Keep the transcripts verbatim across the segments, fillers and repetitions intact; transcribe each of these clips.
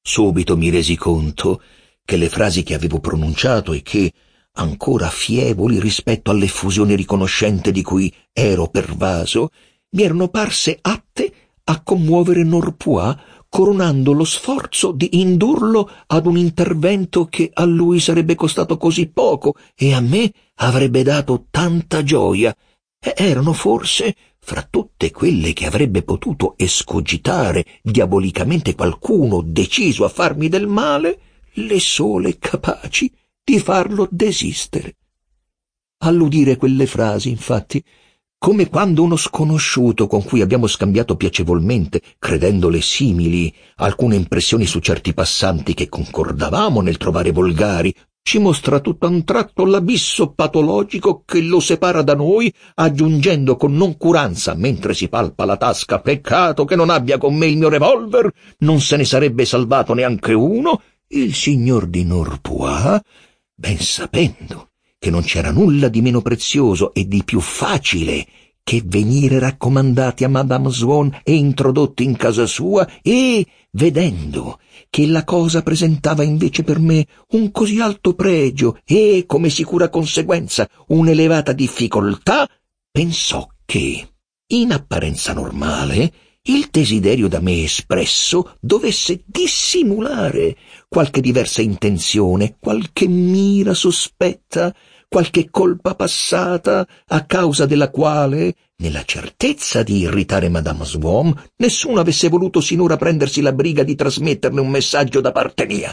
Subito mi resi conto che le frasi che avevo pronunciato e che, ancora fievoli rispetto all'effusione riconoscente di cui ero pervaso, mi erano parse atte a commuovere Norpois, coronando lo sforzo di indurlo ad un intervento che a lui sarebbe costato così poco e a me avrebbe dato tanta gioia. E erano forse, fra tutte quelle che avrebbe potuto escogitare diabolicamente qualcuno deciso a farmi del male, le sole capaci di farlo desistere. All'udire quelle frasi, infatti, come quando uno sconosciuto con cui abbiamo scambiato piacevolmente, credendole simili, alcune impressioni su certi passanti che concordavamo nel trovare volgari, ci mostra tutto a un tratto l'abisso patologico che lo separa da noi, aggiungendo con noncuranza, mentre si palpa la tasca: «Peccato che non abbia con me il mio revolver, non se ne sarebbe salvato neanche uno», il signor di Norpois, ben sapendo che non c'era nulla di meno prezioso e di più facile che venire raccomandati a Madame Swann e introdotti in casa sua, e, vedendo che la cosa presentava invece per me un così alto pregio e, come sicura conseguenza, un'elevata difficoltà, pensò che, in apparenza normale, il desiderio da me espresso dovesse dissimulare qualche diversa intenzione, qualche mira sospetta, qualche colpa passata, a causa della quale, nella certezza di irritare Madame Swann, nessuno avesse voluto sinora prendersi la briga di trasmetterne un messaggio da parte mia.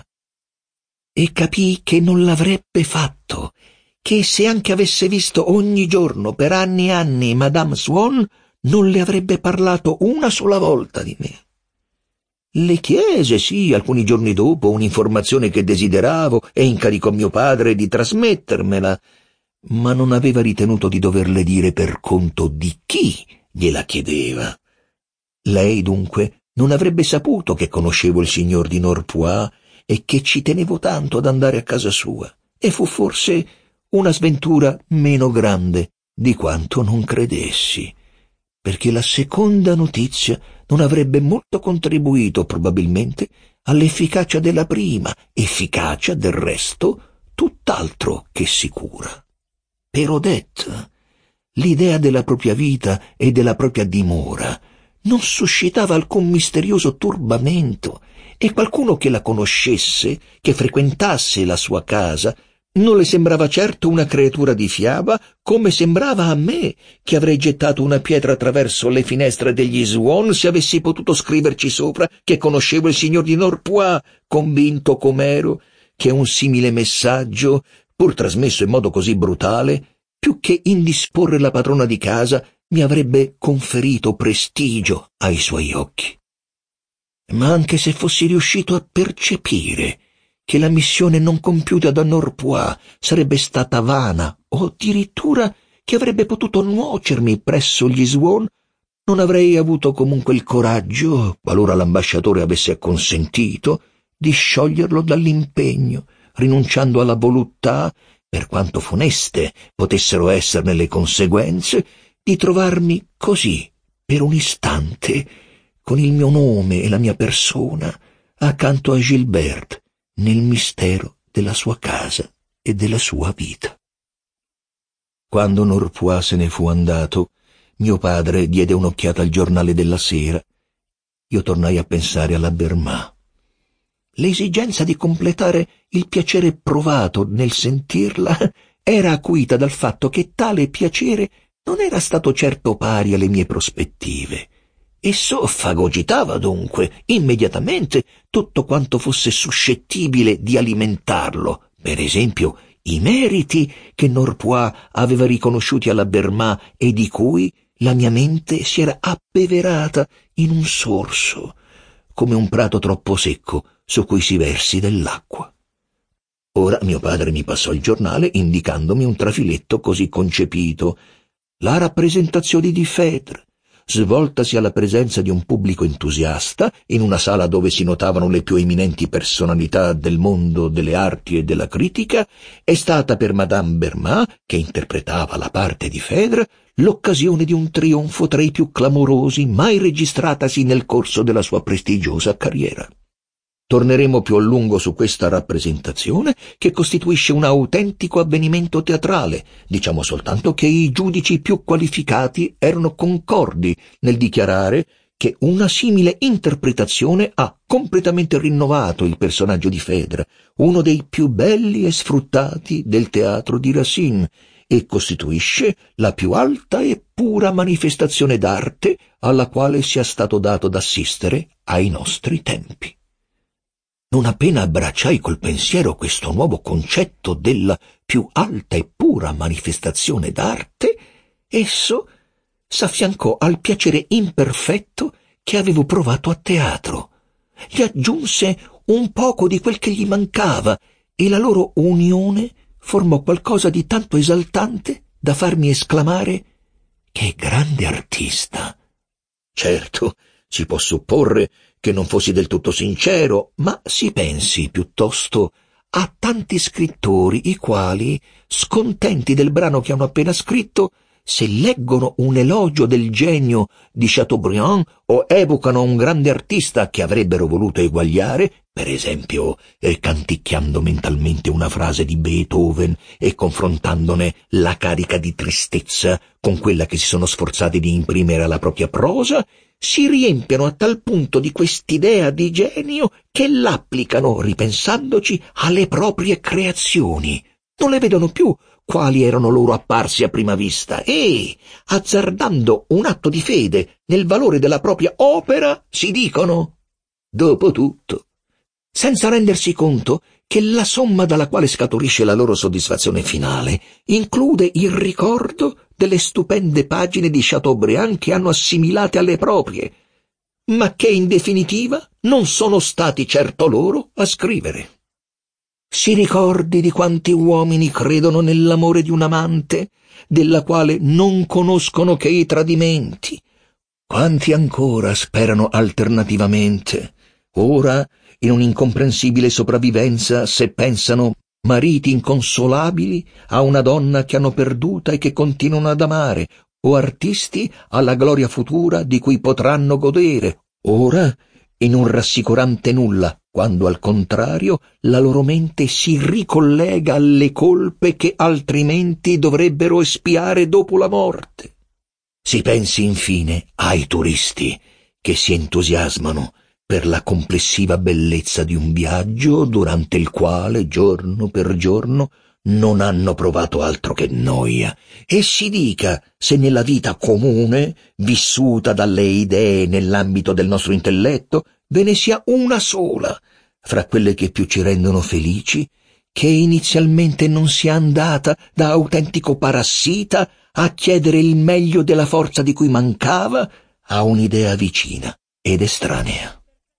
E capii che non l'avrebbe fatto, che se anche avesse visto ogni giorno per anni e anni Madame Swann, non le avrebbe parlato una sola volta di me. Le chiese, sì, alcuni giorni dopo, un'informazione che desideravo e incaricò mio padre di trasmettermela, ma non aveva ritenuto di doverle dire per conto di chi gliela chiedeva. Lei, dunque, non avrebbe saputo che conoscevo il signor di Norpois e che ci tenevo tanto ad andare a casa sua, e fu forse una sventura meno grande di quanto non credessi, perché la seconda notizia non avrebbe molto contribuito probabilmente all'efficacia della prima, efficacia del resto tutt'altro che sicura. Per Odette l'idea della propria vita e della propria dimora non suscitava alcun misterioso turbamento, e qualcuno che la conoscesse, che frequentasse la sua casa, non le sembrava certo una creatura di fiaba, come sembrava a me, che avrei gettato una pietra attraverso le finestre degli Swann se avessi potuto scriverci sopra che conoscevo il signor di Norpois, convinto com'ero che un simile messaggio, pur trasmesso in modo così brutale, più che indisporre la padrona di casa, mi avrebbe conferito prestigio ai suoi occhi. Ma anche se fossi riuscito a percepire che la missione non compiuta da Norpois sarebbe stata vana, o addirittura che avrebbe potuto nuocermi presso gli Swann, non avrei avuto comunque il coraggio, qualora l'ambasciatore avesse acconsentito, di scioglierlo dall'impegno, rinunciando alla voluttà, per quanto funeste potessero esserne le conseguenze, di trovarmi così, per un istante, con il mio nome e la mia persona, accanto a Gilberte, nel mistero della sua casa e della sua vita. Quando Norpois se ne fu andato, mio padre diede un'occhiata al giornale della sera. Io tornai a pensare alla Berma. L'esigenza di completare il piacere provato nel sentirla era acuita dal fatto che tale piacere non era stato certo pari alle mie prospettive. Esso fagocitava dunque immediatamente tutto quanto fosse suscettibile di alimentarlo, per esempio i meriti che Norpois aveva riconosciuti alla Berma e di cui la mia mente si era abbeverata in un sorso, come un prato troppo secco su cui si versi dell'acqua. Ora mio padre mi passò il giornale indicandomi un trafiletto così concepito: la rappresentazione di Phèdre, svoltasi alla presenza di un pubblico entusiasta, in una sala dove si notavano le più eminenti personalità del mondo delle arti e della critica, è stata per Madame Berma, che interpretava la parte di Phèdre, l'occasione di un trionfo tra i più clamorosi mai registratasi nel corso della sua prestigiosa carriera. Torneremo più a lungo su questa rappresentazione, che costituisce un autentico avvenimento teatrale. Diciamo soltanto che i giudici più qualificati erano concordi nel dichiarare che una simile interpretazione ha completamente rinnovato il personaggio di Phèdre, uno dei più belli e sfruttati del teatro di Racine, e costituisce la più alta e pura manifestazione d'arte alla quale sia stato dato d'assistere ai nostri tempi. Non appena abbracciai col pensiero questo nuovo concetto della più alta e pura manifestazione d'arte, esso s'affiancò al piacere imperfetto che avevo provato a teatro. Gli aggiunse un poco di quel che gli mancava, e la loro unione formò qualcosa di tanto esaltante da farmi esclamare: «Che grande artista!» Certo, si può supporre che non fossi del tutto sincero, ma si pensi piuttosto a tanti scrittori i quali, scontenti del brano che hanno appena scritto, se leggono un elogio del genio di Chateaubriand o evocano un grande artista che avrebbero voluto eguagliare, per esempio eh, canticchiando mentalmente una frase di Beethoven e confrontandone la carica di tristezza con quella che si sono sforzati di imprimere alla propria prosa, si riempiono a tal punto di quest'idea di genio che l'applicano, ripensandoci, alle proprie creazioni. Non le vedono più quali erano loro apparsi a prima vista e, azzardando un atto di fede nel valore della propria opera, si dicono: «Dopo tutto», senza rendersi conto che la somma dalla quale scaturisce la loro soddisfazione finale include il ricordo delle stupende pagine di Chateaubriand che hanno assimilate alle proprie, ma che in definitiva non sono stati certo loro a scrivere. Si ricordi di quanti uomini credono nell'amore di un amante, della quale non conoscono che i tradimenti. Quanti ancora sperano alternativamente, ora in un'incomprensibile sopravvivenza, se pensano mariti inconsolabili a una donna che hanno perduta e che continuano ad amare, o artisti alla gloria futura di cui potranno godere, ora in un rassicurante nulla, quando al contrario la loro mente si ricollega alle colpe che altrimenti dovrebbero espiare dopo la morte. Si pensi infine ai turisti che si entusiasmano per la complessiva bellezza di un viaggio durante il quale, giorno per giorno, non hanno provato altro che noia, e si dica se nella vita comune, vissuta dalle idee nell'ambito del nostro intelletto, ve ne sia una sola, fra quelle che più ci rendono felici, che inizialmente non sia andata da autentico parassita a chiedere il meglio della forza di cui mancava a un'idea vicina ed estranea.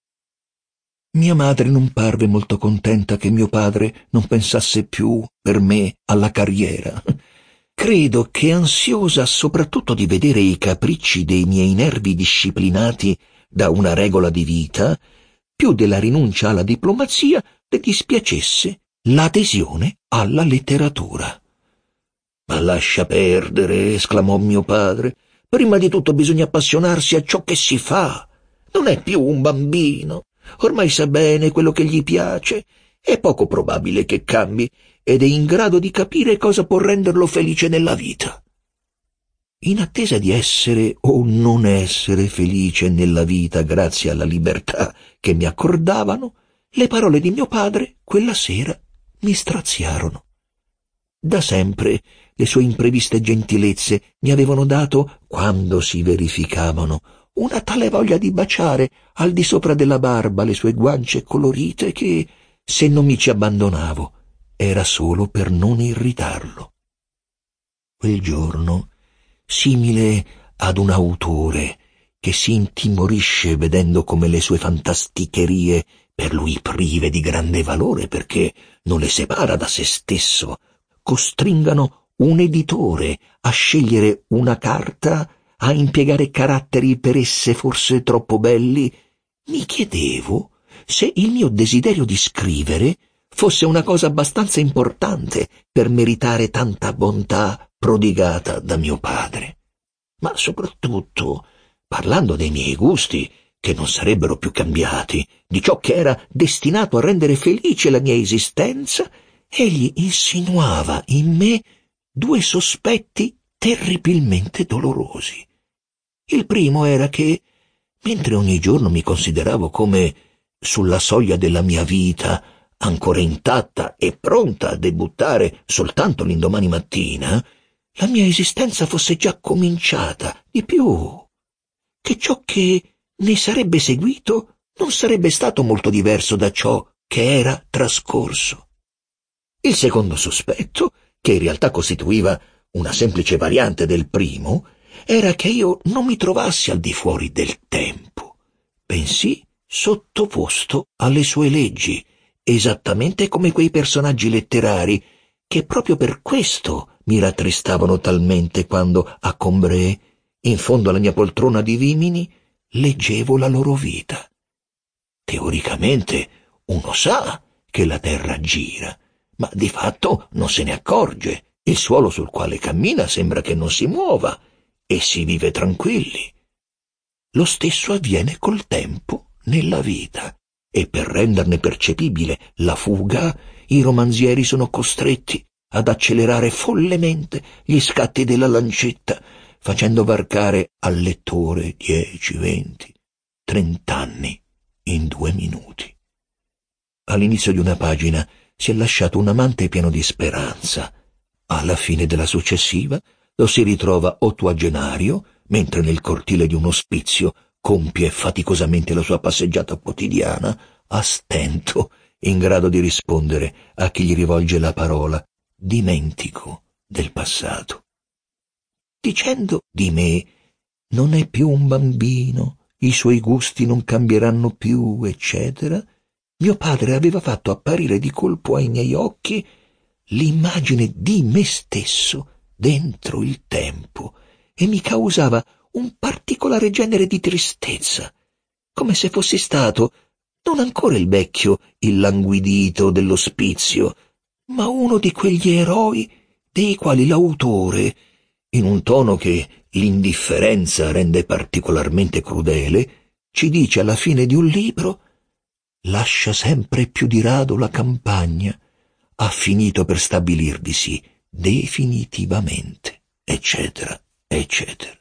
Mia madre non parve molto contenta che mio padre non pensasse più, per me, alla carriera. Credo che, ansiosa soprattutto di vedere i capricci dei miei nervi disciplinati da una regola di vita, più della rinuncia alla diplomazia le dispiacesse l'adesione alla letteratura. «Ma lascia perdere», esclamò mio padre. «Prima di tutto bisogna appassionarsi a ciò che si fa. Non è più un bambino. Ormai sa bene quello che gli piace. È poco probabile che cambi ed è in grado di capire cosa può renderlo felice nella vita». In attesa di essere o non essere felice nella vita grazie alla libertà che mi accordavano, le parole di mio padre quella sera mi straziarono. Da sempre le sue impreviste gentilezze mi avevano dato, quando si verificavano, una tale voglia di baciare al di sopra della barba le sue guance colorite che, se non mi ci abbandonavo, era solo per non irritarlo. Quel giorno, simile ad un autore che si intimorisce vedendo come le sue fantasticherie, per lui prive di grande valore perché non le separa da se stesso, costringano un editore a scegliere una carta, a impiegare caratteri per esse forse troppo belli, mi chiedevo se il mio desiderio di scrivere fosse una cosa abbastanza importante per meritare tanta bontà prodigata da mio padre. Ma soprattutto, parlando dei miei gusti, che non sarebbero più cambiati, di ciò che era destinato a rendere felice la mia esistenza, egli insinuava in me due sospetti terribilmente dolorosi. Il primo era che, mentre ogni giorno mi consideravo come sulla soglia della mia vita, ancora intatta e pronta a debuttare soltanto l'indomani mattina, la mia esistenza fosse già cominciata, di più, che ciò che ne sarebbe seguito non sarebbe stato molto diverso da ciò che era trascorso. Il secondo sospetto, che in realtà costituiva una semplice variante del primo, era che io non mi trovassi al di fuori del tempo, bensì sottoposto alle sue leggi, esattamente come quei personaggi letterari che proprio per questo mi rattristavano talmente quando, a Combray, in fondo alla mia poltrona di vimini, leggevo la loro vita. Teoricamente uno sa che la terra gira, ma di fatto non se ne accorge. Il suolo sul quale cammina sembra che non si muova e si vive tranquilli. Lo stesso avviene col tempo nella vita, e per renderne percepibile la fuga, i romanzieri sono costretti ad accelerare follemente gli scatti della lancetta, facendo varcare al lettore dieci, venti, trent'anni in due minuti. All'inizio di una pagina si è lasciato un amante pieno di speranza. Alla fine della successiva lo si ritrova ottuagenario, mentre nel cortile di un ospizio compie faticosamente la sua passeggiata quotidiana, a stento, in grado di rispondere a chi gli rivolge la parola dimentico del passato. Dicendo di me, non è più un bambino, i suoi gusti non cambieranno più, eccetera, mio padre aveva fatto apparire di colpo ai miei occhi l'immagine di me stesso dentro il tempo e mi causava un particolare genere di tristezza, come se fossi stato non ancora il vecchio illanguidito dell'ospizio, ma uno di quegli eroi dei quali l'autore, in un tono che l'indifferenza rende particolarmente crudele, ci dice alla fine di un libro: lascia sempre più di rado la campagna, ha finito per stabilirvisi definitivamente, eccetera, eccetera.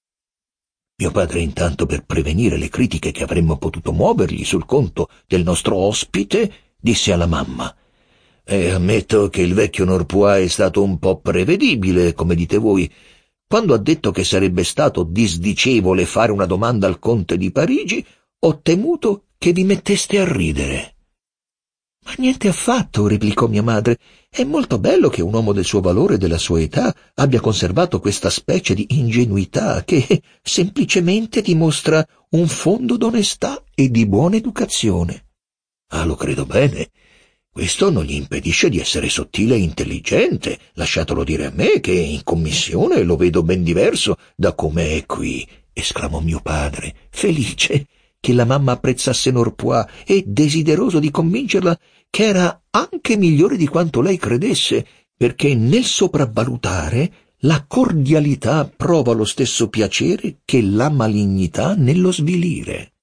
Mio padre, intanto, per prevenire le critiche che avremmo potuto muovergli sul conto del nostro ospite, disse alla mamma: «E ammetto che il vecchio Norpois è stato un po' prevedibile, come dite voi. Quando ha detto che sarebbe stato disdicevole fare una domanda al conte di Parigi, ho temuto che vi metteste a ridere». «Ma niente affatto», replicò mia madre. «È molto bello che un uomo del suo valore e della sua età abbia conservato questa specie di ingenuità che semplicemente dimostra un fondo d'onestà e di buona educazione». «Ah, lo credo bene. Questo non gli impedisce di essere sottile e intelligente. Lasciatelo dire a me che in commissione lo vedo ben diverso da come è qui», esclamò mio padre, felice che la mamma apprezzasse Norpois e desideroso di convincerla che era anche migliore di quanto lei credesse, perché nel sopravvalutare la cordialità prova lo stesso piacere che la malignità nello svilire.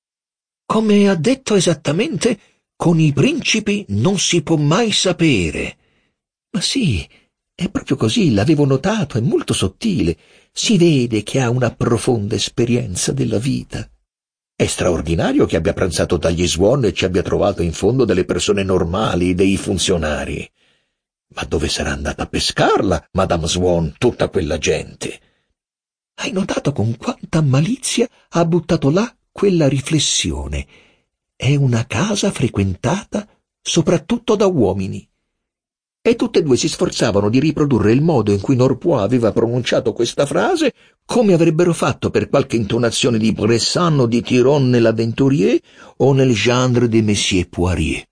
«Come ha detto esattamente, con i principi non si può mai sapere». «Ma sì, è proprio così, l'avevo notato, è molto sottile. Si vede che ha una profonda esperienza della vita». «È straordinario che abbia pranzato dagli Swan e ci abbia trovato in fondo delle persone normali, dei funzionari. Ma dove sarà andata a pescarla, Madame Swan, tutta quella gente?» «Hai notato con quanta malizia ha buttato là quella riflessione? È una casa frequentata soprattutto da uomini». E tutte e due si sforzavano di riprodurre il modo in cui Norpois aveva pronunciato questa frase, come avrebbero fatto per qualche intonazione di Bressan o di Tiron nell'Aventurier o nel Gendre de Messier Poirier.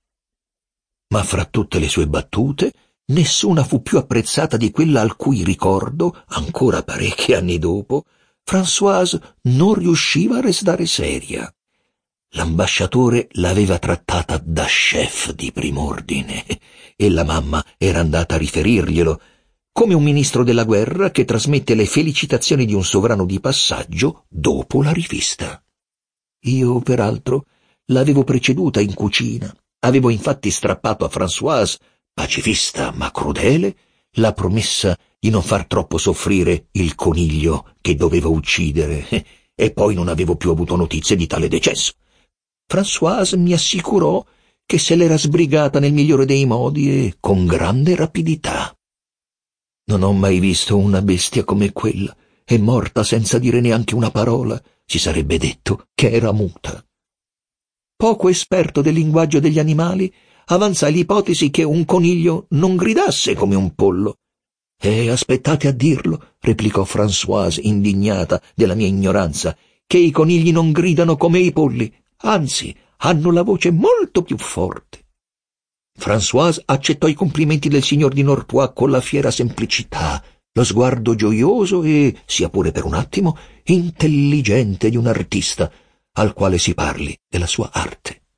Ma fra tutte le sue battute, nessuna fu più apprezzata di quella al cui ricordo, ancora parecchi anni dopo, Françoise non riusciva a restare seria. L'ambasciatore l'aveva trattata da chef di prim'ordine e la mamma era andata a riferirglielo, come un ministro della guerra che trasmette le felicitazioni di un sovrano di passaggio dopo la rivista. Io, peraltro, l'avevo preceduta in cucina. Avevo infatti strappato a Françoise, pacifista ma crudele, la promessa di non far troppo soffrire il coniglio che dovevo uccidere, e poi non avevo più avuto notizie di tale decesso. Françoise mi assicurò che se l'era sbrigata nel migliore dei modi e con grande rapidità. Non ho mai visto una bestia come quella, e morta senza dire neanche una parola, si sarebbe detto che era muta. Poco esperto del linguaggio degli animali, avanzai l'ipotesi che un coniglio non gridasse come un pollo. «Eh, aspettate a dirlo», replicò Françoise, indignata della mia ignoranza, «che i conigli non gridano come i polli, anzi, hanno la voce molto più forte». Françoise accettò i complimenti del signor di Norpois con la fiera semplicità, lo sguardo gioioso e, sia pure per un attimo, intelligente di un artista, al quale si parli della sua arte.